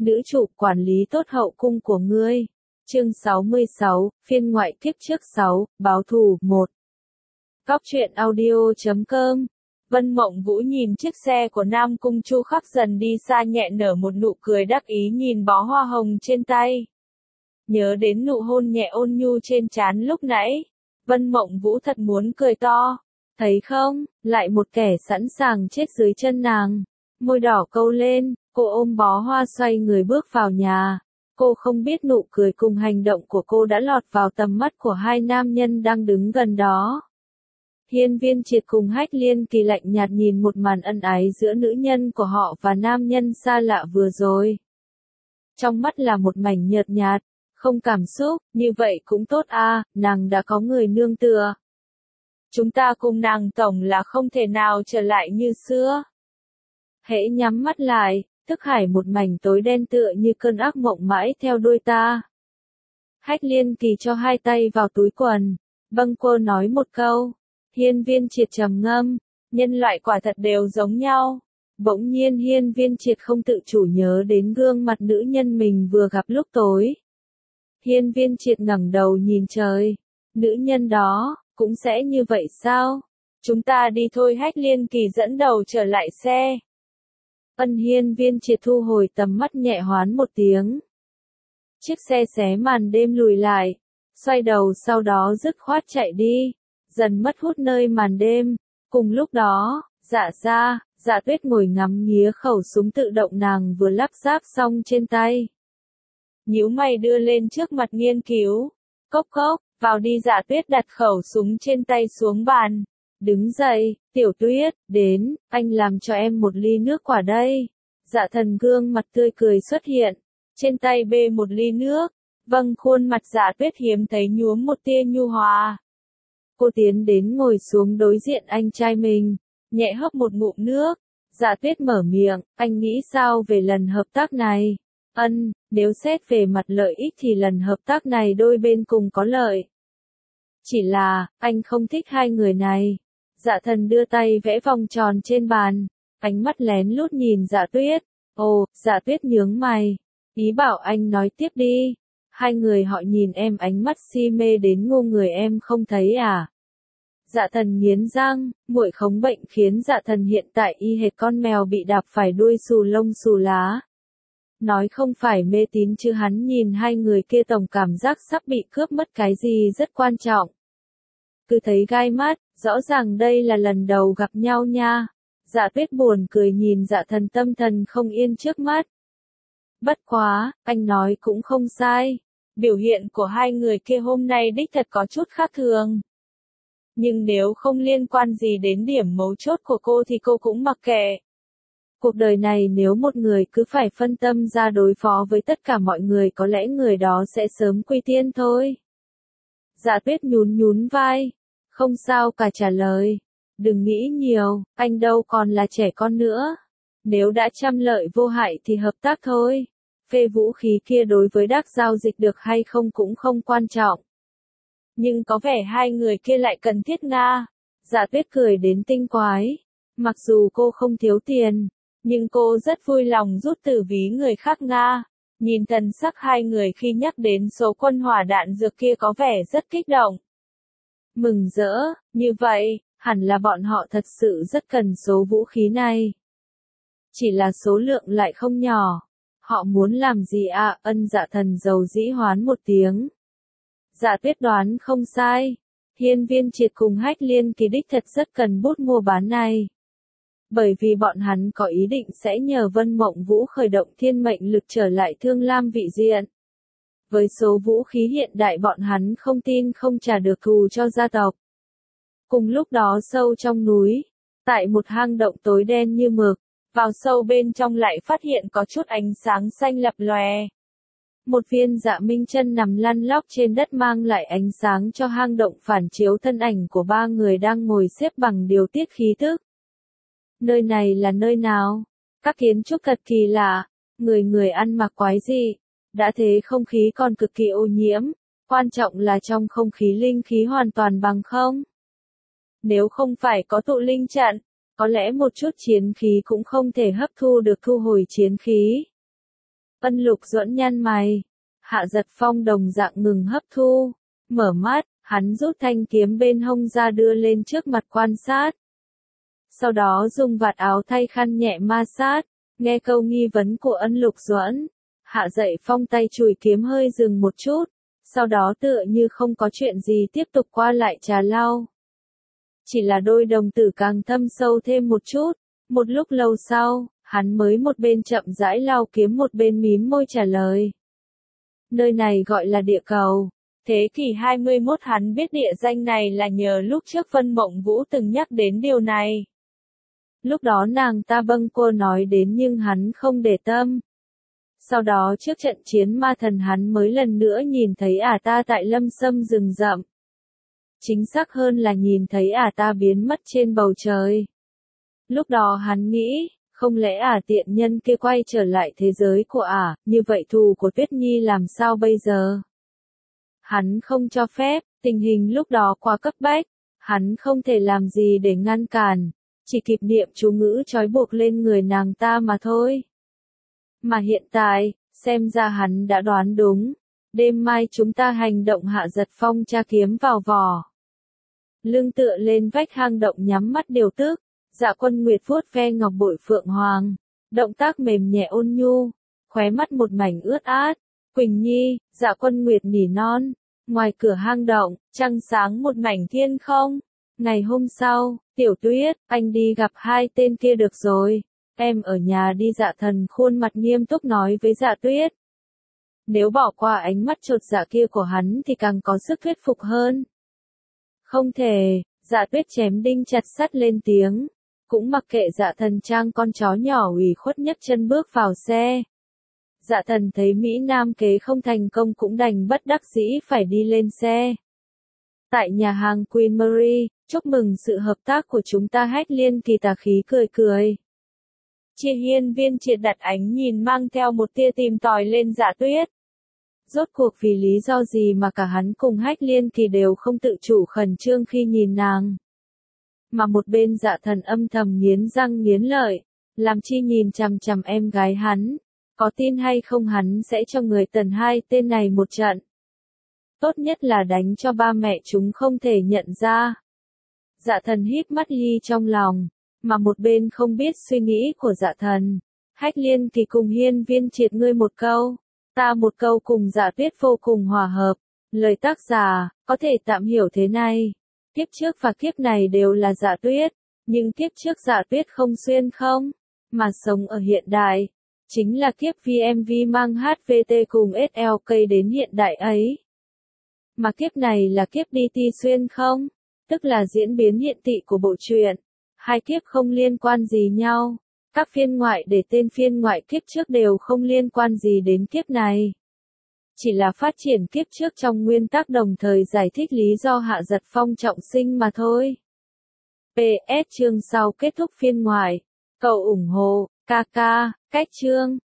nữ chủ quản lý tốt hậu cung của ngươi. Chương 66, phiên ngoại kiếp trước 6, báo thù 1. Góc truyện audio.com. Vân Mộng Vũ nhìn chiếc xe của Nam Cung Chu Khắc dần đi xa, nhẹ nở một nụ cười đắc ý nhìn bó hoa hồng trên tay. Nhớ đến nụ hôn nhẹ ôn nhu trên trán lúc nãy, Vân Mộng Vũ thật muốn cười to. Thấy không, lại một kẻ sẵn sàng chết dưới chân nàng. Môi đỏ câu lên, cô ôm bó hoa xoay người bước vào nhà. Cô không biết nụ cười cùng hành động của cô đã lọt vào tầm mắt của hai nam nhân đang đứng gần đó. Hiên Viên Triệt cùng Hách Liên Kỳ lạnh nhạt nhìn một màn ân ái giữa nữ nhân của họ và nam nhân xa lạ vừa rồi. Trong mắt là một mảnh nhợt nhạt, không cảm xúc, như vậy cũng tốt à, nàng đã có người nương tựa. Chúng ta cùng nàng tổng là không thể nào trở lại như xưa. Hễ nhắm mắt lại, thức hải một mảnh tối đen tựa như cơn ác mộng mãi theo đuôi ta. Hách Liên Kỳ cho hai tay vào túi quần, bâng quơ nói một câu. Hiên Viên Triệt trầm ngâm, nhân loại quả thật đều giống nhau. Bỗng nhiên Hiên Viên Triệt không tự chủ nhớ đến gương mặt nữ nhân mình vừa gặp lúc tối. Hiên Viên Triệt ngẩng đầu nhìn trời, nữ nhân đó, cũng sẽ như vậy sao? Chúng ta đi thôi. Hách Liên Kỳ dẫn đầu trở lại xe. Hiên Viên Triệt thu hồi tầm mắt nhẹ hoán một tiếng. Chiếc xe xé màn đêm lùi lại, xoay đầu sau đó dứt khoát chạy đi, dần mất hút nơi màn đêm. Cùng lúc đó, Dạ Tuyết ngồi ngắm nghía khẩu súng tự động nàng vừa lắp ráp xong trên tay. Nhíu mày đưa lên trước mặt nghiên cứu. Cốc cốc, vào đi. Dạ Tuyết đặt khẩu súng trên tay xuống bàn. Đứng dậy, Tiểu Tuyết, đến, anh làm cho em một ly nước quả đây. Dạ Thần gương mặt tươi cười xuất hiện, trên tay bê một ly nước. Vâng, khuôn mặt Dạ Tuyết hiếm thấy nhuốm một tia nhu hòa. Cô tiến đến ngồi xuống đối diện anh trai mình, nhẹ hớp một ngụm nước. Dạ Tuyết mở miệng, anh nghĩ sao về lần hợp tác này? Nếu xét về mặt lợi ích thì lần hợp tác này đôi bên cùng có lợi. Chỉ là, anh không thích hai người này. Dạ Thần đưa tay vẽ vòng tròn trên bàn, ánh mắt lén lút nhìn Dạ Tuyết. Ồ, Dạ Tuyết nhướng mày. Ý bảo anh nói tiếp đi. Hai người họ nhìn em ánh mắt si mê đến ngu người em không thấy à? Dạ Thần nghiến răng, muội khống bệnh khiến Dạ Thần hiện tại y hệt con mèo bị đạp phải đuôi xù lông xù lá. Nói không phải mê tín chứ hắn nhìn hai người kia tổng cảm giác sắp bị cướp mất cái gì rất quan trọng. Cứ thấy gai mắt, rõ ràng đây là lần đầu gặp nhau nha. Dạ Tuyết buồn cười nhìn Dạ Thần tâm thần không yên trước mắt. Bất quá, anh nói cũng không sai. Biểu hiện của hai người kia hôm nay đích thật có chút khác thường. Nhưng nếu không liên quan gì đến điểm mấu chốt của cô thì cô cũng mặc kệ. Cuộc đời này nếu một người cứ phải phân tâm ra đối phó với tất cả mọi người có lẽ người đó sẽ sớm quy tiên thôi. Dạ Tuyết nhún vai. Không sao cả trả lời. Đừng nghĩ nhiều, anh đâu còn là trẻ con nữa. Nếu đã trăm lợi vô hại thì hợp tác thôi. Phê vũ khí kia đối với Đắc giao dịch được hay không cũng không quan trọng. Nhưng có vẻ hai người kia lại cần thiết nga. Dạ Tuyết cười đến tinh quái. Mặc dù cô không thiếu tiền, nhưng cô rất vui lòng rút từ ví người khác nga. Nhìn thần sắc hai người khi nhắc đến số quân hỏa đạn dược kia có vẻ rất kích động. Mừng rỡ, như vậy, hẳn là bọn họ thật sự rất cần số vũ khí này. Chỉ là số lượng lại không nhỏ. Họ muốn làm gì ạ? Dạ Thần dầu dĩ hoán một tiếng. Dạ Tuyết đoán không sai. Hiên Viên Triệt cùng Hách Liên Kỳ đích thật rất cần bút mua bán này. Bởi vì bọn hắn có ý định sẽ nhờ Vân Mộng Vũ khởi động thiên mệnh lực trở lại Thương Lam vị diện. Với số vũ khí hiện đại bọn hắn không tin không trả được thù cho gia tộc. Cùng lúc đó sâu trong núi, tại một hang động tối đen như mực, vào sâu bên trong lại phát hiện có chút ánh sáng xanh lập lòe. Một viên Dạ Minh Chân nằm lăn lóc trên đất mang lại ánh sáng cho hang động phản chiếu thân ảnh của ba người đang ngồi xếp bằng điều tiết khí tức. Nơi này là nơi nào? Các kiến trúc thật kỳ lạ, người ăn mặc quái dị. Đã thế không khí còn cực kỳ ô nhiễm, quan trọng là trong không khí linh khí hoàn toàn bằng không. Nếu không phải có tụ linh trận, có lẽ một chút chiến khí cũng không thể hấp thu được thu hồi chiến khí. Ân Lục Duẫn nhăn mày. Hạ Giật Phong đồng dạng ngừng hấp thu. Mở mắt, hắn rút thanh kiếm bên hông ra đưa lên trước mặt quan sát. Sau đó dùng vạt áo thay khăn nhẹ ma sát. Nghe câu nghi vấn của Ân Lục Duẫn. Hạ Giật Phong tay chùi kiếm hơi dừng một chút. Sau đó tựa như không có chuyện gì tiếp tục qua lại trà lau. Chỉ là đôi đồng tử càng thâm sâu thêm một chút. Một lúc lâu sau, hắn mới một bên chậm rãi lau kiếm một bên mím môi trả lời. Nơi này gọi là địa cầu. Thế kỷ 21 hắn biết địa danh này là nhờ lúc trước Vân Mộng Vũ từng nhắc đến điều này. Lúc đó nàng ta bâng quơ nói đến nhưng hắn không để tâm. Sau đó trước trận chiến ma thần hắn mới lần nữa nhìn thấy ta tại lâm sâm rừng rậm. Chính xác hơn là nhìn thấy ta biến mất trên bầu trời. Lúc đó hắn nghĩ, không lẽ tiện nhân kia quay trở lại thế giới của như vậy thù của Tuyết Nhi làm sao bây giờ? Hắn không cho phép, tình hình lúc đó quá cấp bách, hắn không thể làm gì để ngăn cản, chỉ kịp niệm chú ngữ trói buộc lên người nàng ta mà thôi. Mà hiện tại, xem ra hắn đã đoán đúng, đêm mai chúng ta hành động. Hạ Giật Phong tra kiếm vào vỏ. Lưng tựa lên vách hang động nhắm mắt điều tức, Dạ Quân Nguyệt vuốt ve ngọc bội phượng hoàng, động tác mềm nhẹ ôn nhu, khóe mắt một mảnh ướt át. Quỳnh Nhi, Dạ Quân Nguyệt nỉ non. Ngoài cửa hang động, trăng sáng một mảnh thiên không. Ngày hôm sau, Tiểu Tuyết, anh đi gặp hai tên kia được rồi. Em ở nhà đi. Dạ Thần khuôn mặt nghiêm túc nói với Dạ Tuyết. Nếu bỏ qua ánh mắt chột dạ kia của hắn thì càng có sức thuyết phục hơn. Không thể, Dạ Tuyết chém đinh chặt sắt lên tiếng. Cũng mặc kệ Dạ Thần trang con chó nhỏ ủy khuất nhấc chân bước vào xe. Dạ Thần thấy Mỹ Nam kế không thành công cũng đành bất đắc dĩ phải đi lên xe. Tại nhà hàng Queen Mary, chúc mừng sự hợp tác của chúng ta. Hách Liên Kỳ tà khí cười cười. Chia Hiên Viên Triệt đặt ánh nhìn mang theo một tia tìm tòi lên Dạ Tuyết. Rốt cuộc vì lý do gì mà cả hắn cùng Hách Liên Kỳ đều không tự chủ khẩn trương khi nhìn nàng. Mà một bên Dạ Thần âm thầm nghiến răng nghiến lợi, làm chi nhìn chằm chằm em gái hắn, có tin hay không hắn sẽ cho người Tần hai tên này một trận. Tốt nhất là đánh cho ba mẹ chúng không thể nhận ra. Dạ Thần híp mắt hi trong lòng, mà một bên không biết suy nghĩ của Dạ Thần. Hách Liên Kỳ cùng Hiên Viên Triệt ngươi một câu, ta một câu cùng Dạ Tuyết vô cùng hòa hợp. Lời tác giả, có thể tạm hiểu thế này. Kiếp trước và kiếp này đều là Dạ Tuyết, nhưng kiếp trước Dạ Tuyết không xuyên không, mà sống ở hiện đại. Chính là kiếp VMV mang HVT cùng SLK đến hiện đại ấy. Mà kiếp này là kiếp DT xuyên không, tức là diễn biến hiện tị của bộ truyện. Hai kiếp không liên quan gì nhau. Các phiên ngoại để tên phiên ngoại kiếp trước đều không liên quan gì đến kiếp này. Chỉ là phát triển kiếp trước trong nguyên tắc đồng thời giải thích lý do Hạ Giật Phong trọng sinh mà thôi. PS chương sau kết thúc phiên ngoại. Cậu ủng hộ, KK, cách chương.